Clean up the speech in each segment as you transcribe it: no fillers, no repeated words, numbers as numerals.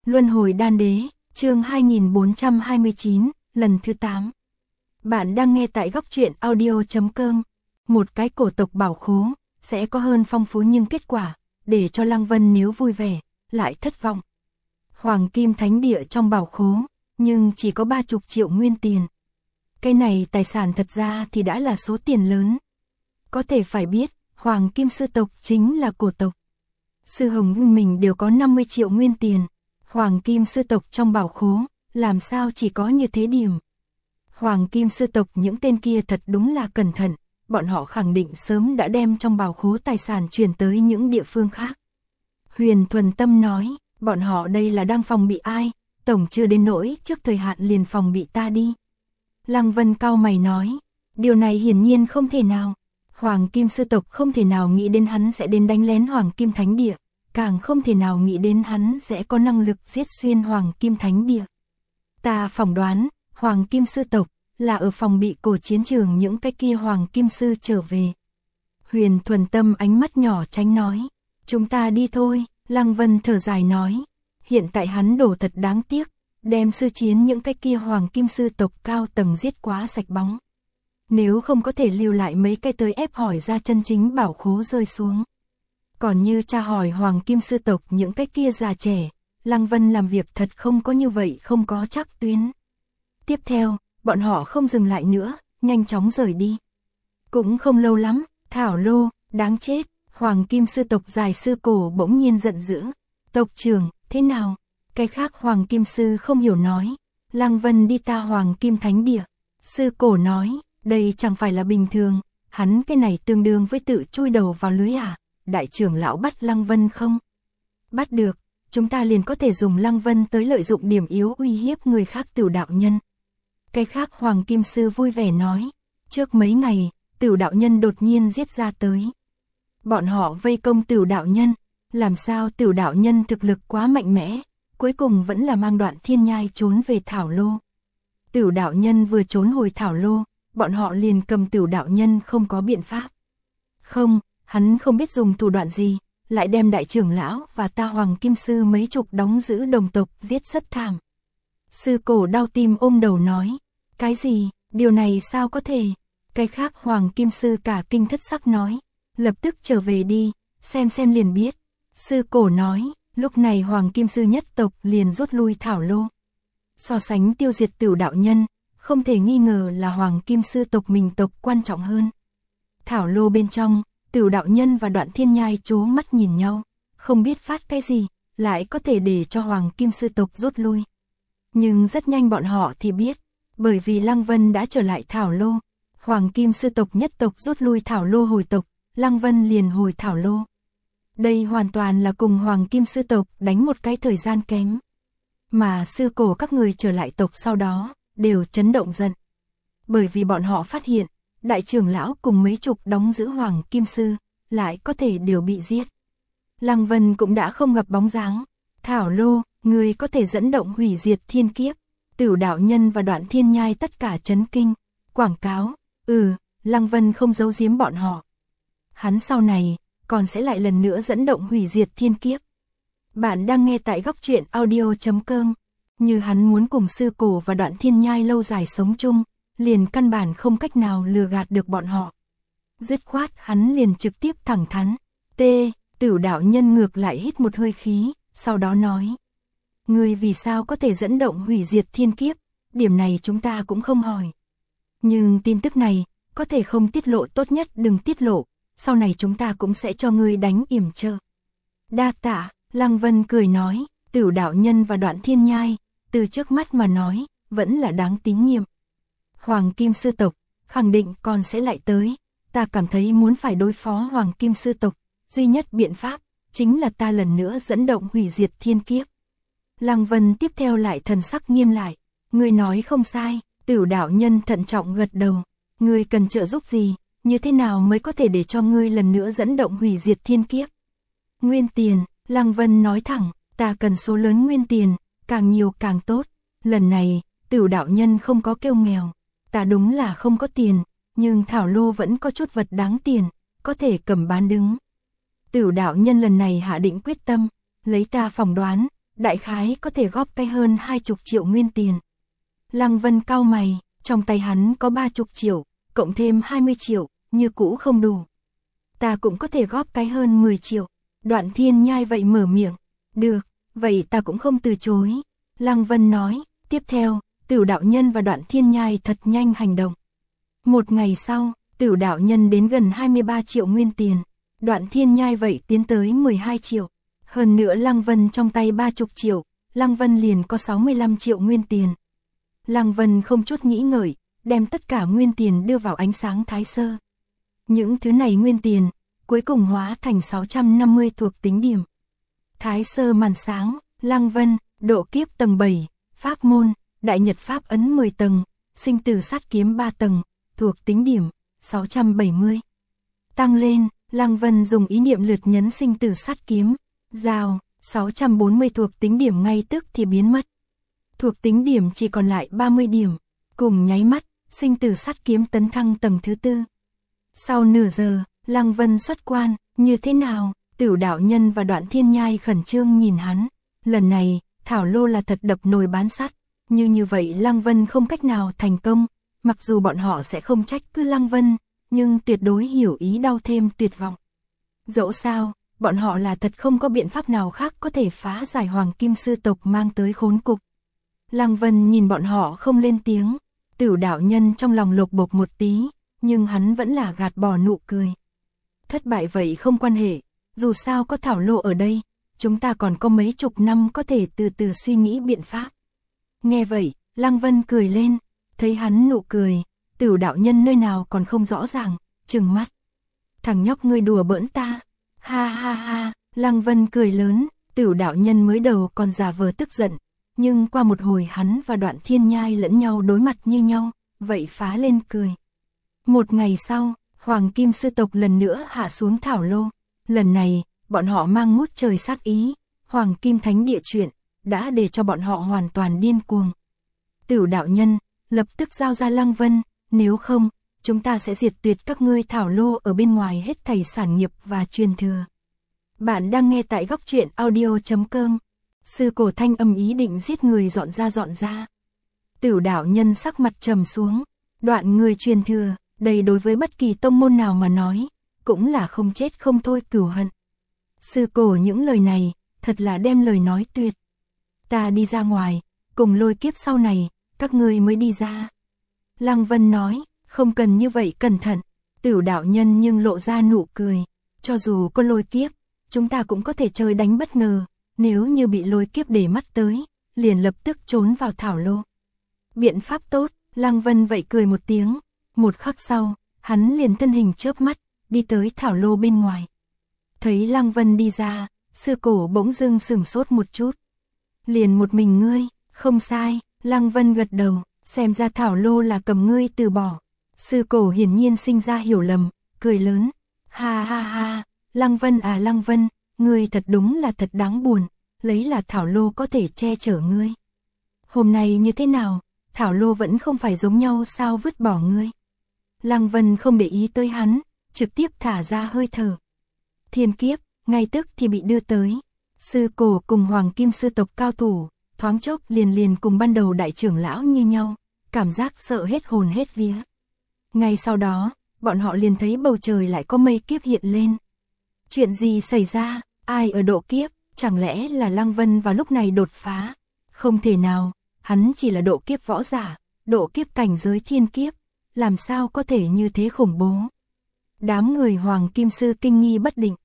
Luân hồi đan đế, chương 2429, lần thứ 8. Bạn đang nghe tại góc truyện audio.com. Một cái cổ tộc bảo khố, sẽ có hơn phong phú nhưng kết quả, để cho Lăng Vân nếu vui vẻ, lại thất vọng. Hoàng kim thánh địa trong bảo khố, nhưng chỉ có 30 triệu nguyên tiền. Cái này tài sản thật ra thì đã là số tiền lớn. Có thể phải biết, Hoàng kim sư tộc chính là cổ tộc. Sư Hồng mình đều có 50 triệu nguyên tiền. Hoàng kim sư tộc trong bảo khố, làm sao chỉ có như thế điểm. Hoàng kim sư tộc những tên kia thật đúng là cẩn thận, bọn họ khẳng định sớm đã đem trong bảo khố tài sản chuyển tới những địa phương khác. Huyền Thuần Tâm nói, bọn họ đây là đang phòng bị ai, tổng chưa đến nỗi trước thời hạn liền phòng bị ta đi. Lăng Vân cau mày nói, điều này hiển nhiên không thể nào. Hoàng kim sư tộc không thể nào nghĩ đến hắn sẽ đến đánh lén Hoàng kim thánh địa, càng không thể nào nghĩ đến hắn sẽ có năng lực giết xuyên Hoàng kim thánh địa. Ta phỏng đoán, Hoàng kim sư tộc là ở phòng bị cổ chiến trường những cái kia Hoàng kim sư trở về. Huyền Thuần Tâm ánh mắt nhỏ tránh nói, chúng ta đi thôi. Lăng Vân thở dài nói, hiện tại hắn đổ thật đáng tiếc, đem sư chiến những cái kia Hoàng kim sư tộc cao tầng giết quá sạch bóng. Nếu không có thể lưu lại mấy cái tới ép hỏi ra chân chính bảo khố rơi xuống. Còn như tra hỏi Hoàng kim sư tộc những cái kia già trẻ, Lăng Vân làm việc thật không có như vậy, không có chắc tuyến. Tiếp theo, bọn họ không dừng lại nữa, nhanh chóng rời đi. Cũng không lâu lắm, Thảo Lô, đáng chết, Hoàng kim sư tộc dài sư cổ bỗng nhiên giận dữ. Tộc trưởng, thế nào? Cái khác Hoàng kim sư không hiểu nói. Lăng Vân đi ta Hoàng kim thánh địa. Sư cổ nói, đây chẳng phải là bình thường, hắn cái này tương đương với tự chui đầu vào lưới à? Đại trưởng lão bắt Lăng Vân không? Bắt được, chúng ta liền có thể dùng Lăng Vân tới lợi dụng điểm yếu uy hiếp người khác Tửu đạo nhân. Cái khác Hoàng kim sư vui vẻ nói, trước mấy ngày, Tửu đạo nhân đột nhiên giết ra tới. Bọn họ vây công Tửu đạo nhân, làm sao Tửu đạo nhân thực lực quá mạnh mẽ, cuối cùng vẫn là mang Đoạn Thiên Nhai trốn về Thảo Lô. Tửu đạo nhân vừa trốn hồi Thảo Lô, bọn họ liền cầm Tửu đạo nhân không có biện pháp. Không, hắn không biết dùng thủ đoạn gì, lại đem đại trưởng lão và ta Hoàng kim sư mấy chục đóng giữ đồng tộc giết rất thảm. Sư cổ đau tim ôm đầu nói, cái gì, điều này sao có thể? Cái khác Hoàng kim sư cả kinh thất sắc nói, lập tức trở về đi, xem liền biết. Sư cổ nói, lúc này Hoàng kim sư nhất tộc liền rút lui Thảo Lô. So sánh tiêu diệt Tửu đạo nhân, không thể nghi ngờ là Hoàng kim sư tộc mình tộc quan trọng hơn. Thảo Lô bên trong, Tửu đạo nhân và Đoạn Thiên Nhai trố mắt nhìn nhau, không biết phát cái gì, lại có thể để cho Hoàng kim sư tộc rút lui. Nhưng rất nhanh bọn họ thì biết, bởi vì Lăng Vân đã trở lại Thảo Lô, Hoàng kim sư tộc nhất tộc rút lui Thảo Lô hồi tộc, Lăng Vân liền hồi Thảo Lô. Đây hoàn toàn là cùng Hoàng kim sư tộc đánh một cái thời gian kém. Mà sư cổ các người trở lại tộc sau đó, đều chấn động giận. Bởi vì bọn họ phát hiện, đại trưởng lão cùng mấy chục đóng giữ Hoàng kim sư, lại có thể đều bị giết. Lăng Vân cũng đã không gặp bóng dáng. Thảo Lô, người có thể dẫn động hủy diệt thiên kiếp. Tửu đạo nhân và Đoạn Thiên Nhai tất cả chấn kinh. Quảng cáo, Lăng Vân không giấu giếm bọn họ. Hắn sau này, còn sẽ lại lần nữa dẫn động hủy diệt thiên kiếp. Bạn đang nghe tại góc truyện audio.com. Như hắn muốn cùng sư cổ và Đoạn Thiên Nhai lâu dài sống chung, liền căn bản không cách nào lừa gạt được bọn họ. Dứt khoát hắn liền trực tiếp thẳng thắn. Tửu đạo nhân ngược lại hít một hơi khí, sau đó nói. Ngươi vì sao có thể dẫn động hủy diệt thiên kiếp, điểm này chúng ta cũng không hỏi. Nhưng tin tức này, có thể không tiết lộ tốt nhất đừng tiết lộ, sau này chúng ta cũng sẽ cho ngươi đánh yểm trợ. Đa tạ, Lăng Vân cười nói, Tửu đạo nhân và Đoạn Thiên Nhai, từ trước mắt mà nói, vẫn là đáng tín nhiệm. Hoàng kim sư tộc, khẳng định còn sẽ lại tới, ta cảm thấy muốn phải đối phó Hoàng kim sư tộc, duy nhất biện pháp, chính là ta lần nữa dẫn động hủy diệt thiên kiếp. Lăng Vân tiếp theo lại thần sắc nghiêm lại, ngươi nói không sai, Tửu đạo nhân thận trọng gật đầu, ngươi cần trợ giúp gì, như thế nào mới có thể để cho ngươi lần nữa dẫn động hủy diệt thiên kiếp? Nguyên tiền, Lăng Vân nói thẳng, ta cần số lớn nguyên tiền, càng nhiều càng tốt. Lần này, Tửu đạo nhân không có kêu nghèo, ta đúng là không có tiền, nhưng Thảo Lô vẫn có chút vật đáng tiền, có thể cầm bán đứng. Tửu đạo nhân lần này hạ định quyết tâm, lấy ta phỏng đoán, đại khái có thể góp tay hơn 20 triệu nguyên tiền. Lăng Vân cau mày, trong tay hắn có 30 triệu, cộng thêm 20 triệu, như cũ không đủ. Ta cũng có thể góp cái hơn 10 triệu. Đoạn Thiên Nhai vậy mở miệng. Được, vậy ta cũng không từ chối. Lăng Vân nói, tiếp theo, Tửu đạo nhân và Đoạn Thiên Nhai thật nhanh hành động. Một ngày sau, Tửu đạo nhân đến gần 23 triệu nguyên tiền. Đoạn Thiên Nhai vậy tiến tới 12 triệu. Hơn nữa Lăng Vân trong tay 30 triệu, Lăng Vân liền có 65 triệu nguyên tiền. Lăng Vân không chút nghĩ ngợi, đem tất cả nguyên tiền đưa vào ánh sáng thái sơ. Những thứ này nguyên tiền, cuối cùng hóa thành 650 thuộc tính điểm. Thái sơ màn sáng, Lăng Vân, độ kiếp tầng 7, pháp môn, đại nhật pháp ấn 10 tầng, sinh tử sát kiếm 3 tầng, thuộc tính điểm, 670. Tăng lên, Lăng Vân dùng ý niệm lượt nhấn sinh tử sát kiếm, rào, 640 thuộc tính điểm ngay tức thì biến mất. Thuộc tính điểm chỉ còn lại 30 điểm, cùng nháy mắt, sinh tử sát kiếm tấn thăng tầng thứ 4. Sau nửa giờ, Lăng Vân xuất quan, như thế nào? Tửu đạo nhân và Đoạn Thiên Nhai khẩn trương nhìn hắn. Lần này, Thảo Lô là thật đập nồi bán sắt. Như vậy Lăng Vân không cách nào thành công. Mặc dù bọn họ sẽ không trách cứ Lăng Vân, nhưng tuyệt đối hiểu ý đau thêm tuyệt vọng. Dẫu sao, bọn họ là thật không có biện pháp nào khác có thể phá giải Hoàng Kim Sư tộc mang tới khốn cục. Lăng Vân nhìn bọn họ không lên tiếng. Tửu đạo nhân trong lòng lột bột một tí, nhưng hắn vẫn là gạt bỏ nụ cười. Thất bại vậy không quan hệ, dù sao có Thảo Lô ở đây, chúng ta còn có mấy chục năm có thể từ từ suy nghĩ biện pháp. Nghe vậy, Lăng Vân cười lên, thấy hắn nụ cười, Tửu đạo nhân nơi nào còn không rõ ràng, trừng mắt. Thằng nhóc ngươi đùa bỡn ta, ha ha ha, Lăng Vân cười lớn, Tửu đạo nhân mới đầu còn giả vờ tức giận, nhưng qua một hồi hắn và Đoạn Thiên Nhai lẫn nhau đối mặt như nhau, vậy phá lên cười. Một ngày sau, Hoàng Kim Sư tộc lần nữa hạ xuống Thảo Lô. Lần này, bọn họ mang ngút trời sát ý, Hoàng Kim Thánh Địa chuyện, đã để cho bọn họ hoàn toàn điên cuồng. Tửu đạo nhân, lập tức giao ra Lăng Vân, nếu không, chúng ta sẽ diệt tuyệt các ngươi Thảo Lô ở bên ngoài hết thảy sản nghiệp và truyền thừa. Bạn đang nghe tại góc truyện audio.com. Sư Cổ thanh âm ý định giết người dọn ra. Tửu đạo nhân sắc mặt trầm xuống, đoạn người truyền thừa, đây đối với bất kỳ tông môn nào mà nói, cũng là không chết không thôi cửu hận. Sư Cổ những lời này, thật là đem lời nói tuyệt. Ta đi ra ngoài, cùng Lôi Kiếp sau này, các ngươi mới đi ra. Lăng Vân nói, không cần như vậy cẩn thận. Tửu đạo nhân nhưng lộ ra nụ cười, cho dù có Lôi Kiếp, chúng ta cũng có thể chơi đánh bất ngờ, nếu như bị Lôi Kiếp để mắt tới, liền lập tức trốn vào Thảo Lô. Biện pháp tốt, Lăng Vân vậy cười một tiếng, một khắc sau, hắn liền thân hình chớp mắt, đi tới Thảo Lô bên ngoài. Thấy Lăng Vân đi ra, Sư Cổ bỗng dưng sửng sốt một chút. Liền một mình ngươi, không sai, Lăng Vân gật đầu, xem ra Thảo Lô là cầm ngươi từ bỏ. Sư Cổ hiển nhiên sinh ra hiểu lầm, cười lớn, ha ha ha, Lăng Vân à Lăng Vân, ngươi thật đúng là thật đáng buồn, lấy là Thảo Lô có thể che chở ngươi. Hôm nay như thế nào, Thảo Lô vẫn không phải giống nhau sao vứt bỏ ngươi. Lăng Vân không để ý tới hắn, trực tiếp thả ra hơi thở. Thiên kiếp, ngay tức thì bị đưa tới. Sư Cổ cùng Hoàng Kim Sư tộc cao thủ, thoáng chốc liền cùng ban đầu đại trưởng lão như nhau, cảm giác sợ hết hồn hết vía. Ngay sau đó, bọn họ liền thấy bầu trời lại có mây kiếp hiện lên. Chuyện gì xảy ra, ai ở độ kiếp, chẳng lẽ là Lăng Vân vào lúc này đột phá? Không thể nào, hắn chỉ là độ kiếp võ giả, độ kiếp cảnh giới thiên kiếp, làm sao có thể như thế khủng bố? Đám người Hoàng Kim Sư kinh nghi bất định,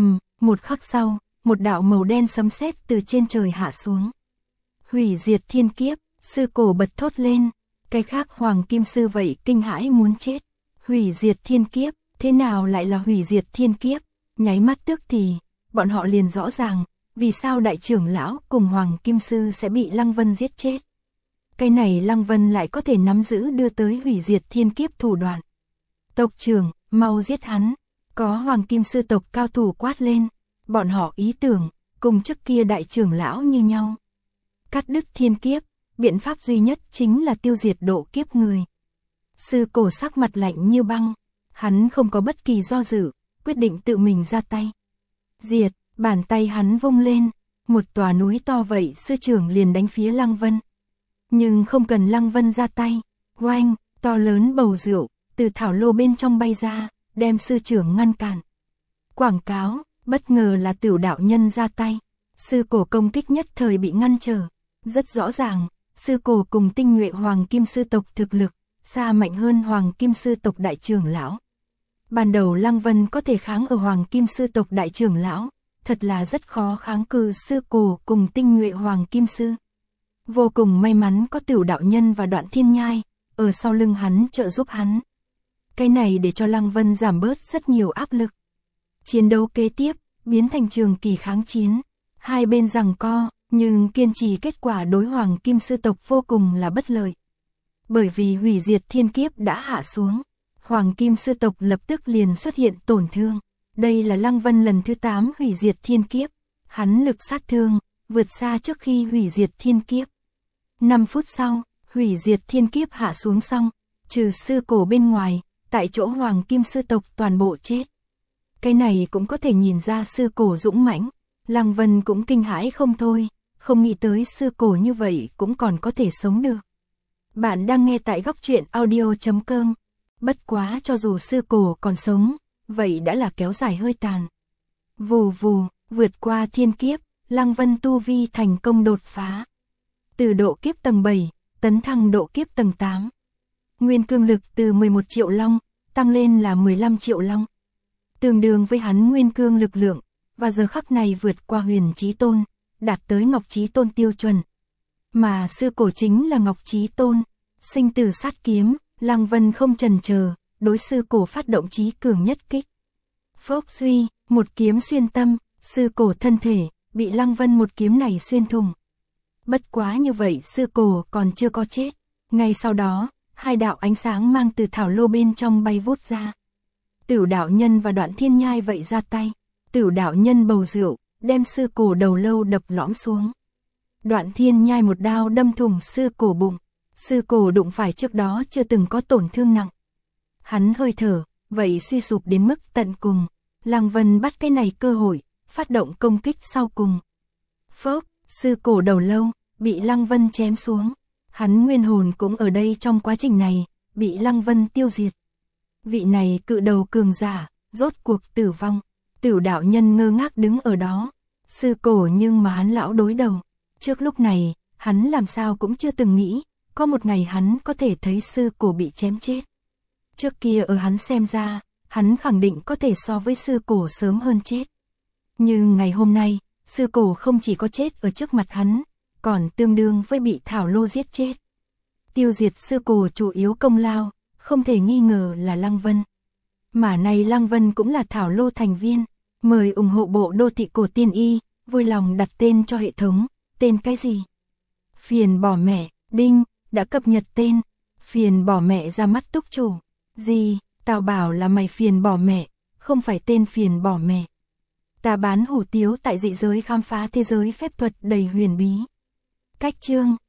một khắc sau, một đạo màu đen sấm sét từ trên trời hạ xuống. Hủy diệt thiên kiếp, Sư Cổ bật thốt lên, cái khác Hoàng Kim Sư vậy kinh hãi muốn chết. Hủy diệt thiên kiếp, thế nào lại là hủy diệt thiên kiếp? Nháy mắt tức thì, bọn họ liền rõ ràng, vì sao đại trưởng lão cùng Hoàng Kim Sư sẽ bị Lăng Vân giết chết. Cái này Lăng Vân lại có thể nắm giữ đưa tới hủy diệt thiên kiếp thủ đoạn. Tộc trưởng, mau giết hắn, có Hoàng Kim Sư tộc cao thủ quát lên, bọn họ ý tưởng, cùng trước kia đại trưởng lão như nhau. Cắt đứt thiên kiếp, biện pháp duy nhất chính là tiêu diệt độ kiếp người. Sư Cổ sắc mặt lạnh như băng, hắn không có bất kỳ do dự, quyết định tự mình ra tay. Diệt, bàn tay hắn vung lên, một tòa núi to vậy sư trưởng liền đánh phía Lăng Vân. Nhưng không cần Lăng Vân ra tay, oanh, to lớn bầu rượu, từ thảo lô bên trong bay ra, đem sư trưởng ngăn cản. Quảng cáo, bất ngờ là Tửu đạo nhân ra tay, sư cổ công kích nhất thời bị ngăn trở. Rất rõ ràng, sư cổ cùng tinh nhuệ Hoàng Kim sư tộc thực lực, xa mạnh hơn Hoàng Kim sư tộc đại trưởng lão. Ban đầu Lăng Vân có thể kháng ở Hoàng Kim sư tộc đại trưởng lão, thật là rất khó kháng cự sư cổ cùng tinh nhuệ Hoàng Kim sư. Vô cùng may mắn có Tửu đạo nhân và Đoạn Thiên Nhai, ở sau lưng hắn trợ giúp hắn. Cái này để cho Lăng Vân giảm bớt rất nhiều áp lực. Chiến đấu kế tiếp, biến thành trường kỳ kháng chiến. Hai bên giằng co, nhưng kiên trì kết quả đối Hoàng Kim sư tộc vô cùng là bất lợi. Bởi vì hủy diệt thiên kiếp đã hạ xuống, Hoàng Kim sư tộc lập tức liền xuất hiện tổn thương. Đây là Lăng Vân lần thứ 8 hủy diệt thiên kiếp. Hắn lực sát thương, vượt xa trước khi hủy diệt thiên kiếp. 5 phút sau, hủy diệt thiên kiếp hạ xuống xong, trừ sư cổ bên ngoài, tại chỗ Hoàng Kim sư tộc toàn bộ chết. Cái này cũng có thể nhìn ra sư cổ dũng mãnh. Lăng Vân cũng kinh hãi không thôi, không nghĩ tới sư cổ như vậy cũng còn có thể sống được. Bạn đang nghe tại Góc Truyện Audio.com. Bất quá cho dù sư cổ còn sống, vậy đã là kéo dài hơi tàn. Vù vù, vượt qua thiên kiếp, Lăng Vân tu vi thành công đột phá. Từ độ kiếp tầng 7, tấn thăng độ kiếp tầng 8. Nguyên cương lực từ 11 triệu long, tăng lên là 15 triệu long. Tương đương với hắn nguyên cương lực lượng, và giờ khắc này vượt qua Huyền Chí Tôn, đạt tới Ngọc Chí Tôn tiêu chuẩn. Mà sư cổ chính là Ngọc Chí Tôn, sinh tử sát kiếm, Lăng Vân không chần chờ, đối sư cổ phát động chí cường nhất kích. Phốc suy, một kiếm xuyên tâm, sư cổ thân thể, bị Lăng Vân một kiếm này xuyên thủng. Bất quá như vậy sư cổ còn chưa có chết. Ngay sau đó, hai đạo ánh sáng mang từ thảo lô bên trong bay vút ra. Tửu đạo nhân và Đoạn Thiên Nhai vậy ra tay. Tửu đạo nhân bầu rượu, đem sư cổ đầu lâu đập lõm xuống. Đoạn Thiên Nhai một đao đâm thủng sư cổ bụng. Sư cổ đụng phải trước đó chưa từng có tổn thương nặng. Hắn hơi thở, vậy suy sụp đến mức tận cùng. Lăng Vân bắt cái này cơ hội, phát động công kích sau cùng. Phốc, sư cổ đầu lâu, bị Lăng Vân chém xuống. Hắn nguyên hồn cũng ở đây trong quá trình này, bị Lăng Vân tiêu diệt. Vị này cự đầu cường giả, rốt cuộc tử vong. Tửu đạo nhân ngơ ngác đứng ở đó. Sư cổ nhưng mà hắn lão đối đầu. Trước lúc này, hắn làm sao cũng chưa từng nghĩ, có một ngày hắn có thể thấy sư cổ bị chém chết. Trước kia ở hắn xem ra, hắn khẳng định có thể so với sư cổ sớm hơn chết. Nhưng ngày hôm nay, sư cổ không chỉ có chết ở trước mặt hắn, còn tương đương với bị thảo lô giết chết. Tiêu diệt sư cổ chủ yếu công lao, không thể nghi ngờ là Lăng Vân. Mà này Lăng Vân cũng là thảo lô thành viên. Mời ủng hộ bộ đô thị cổ tiên y, vui lòng đặt tên cho hệ thống. Tên cái gì? Phiền bỏ mẹ, đinh, đã cập nhật tên. Phiền bỏ mẹ ra mắt túc chủ. Gì, tao bảo là mày phiền bỏ mẹ, không phải tên phiền bỏ mẹ. Ta bán hủ tiếu tại dị giới khám phá thế giới phép thuật đầy huyền bí. Cách chương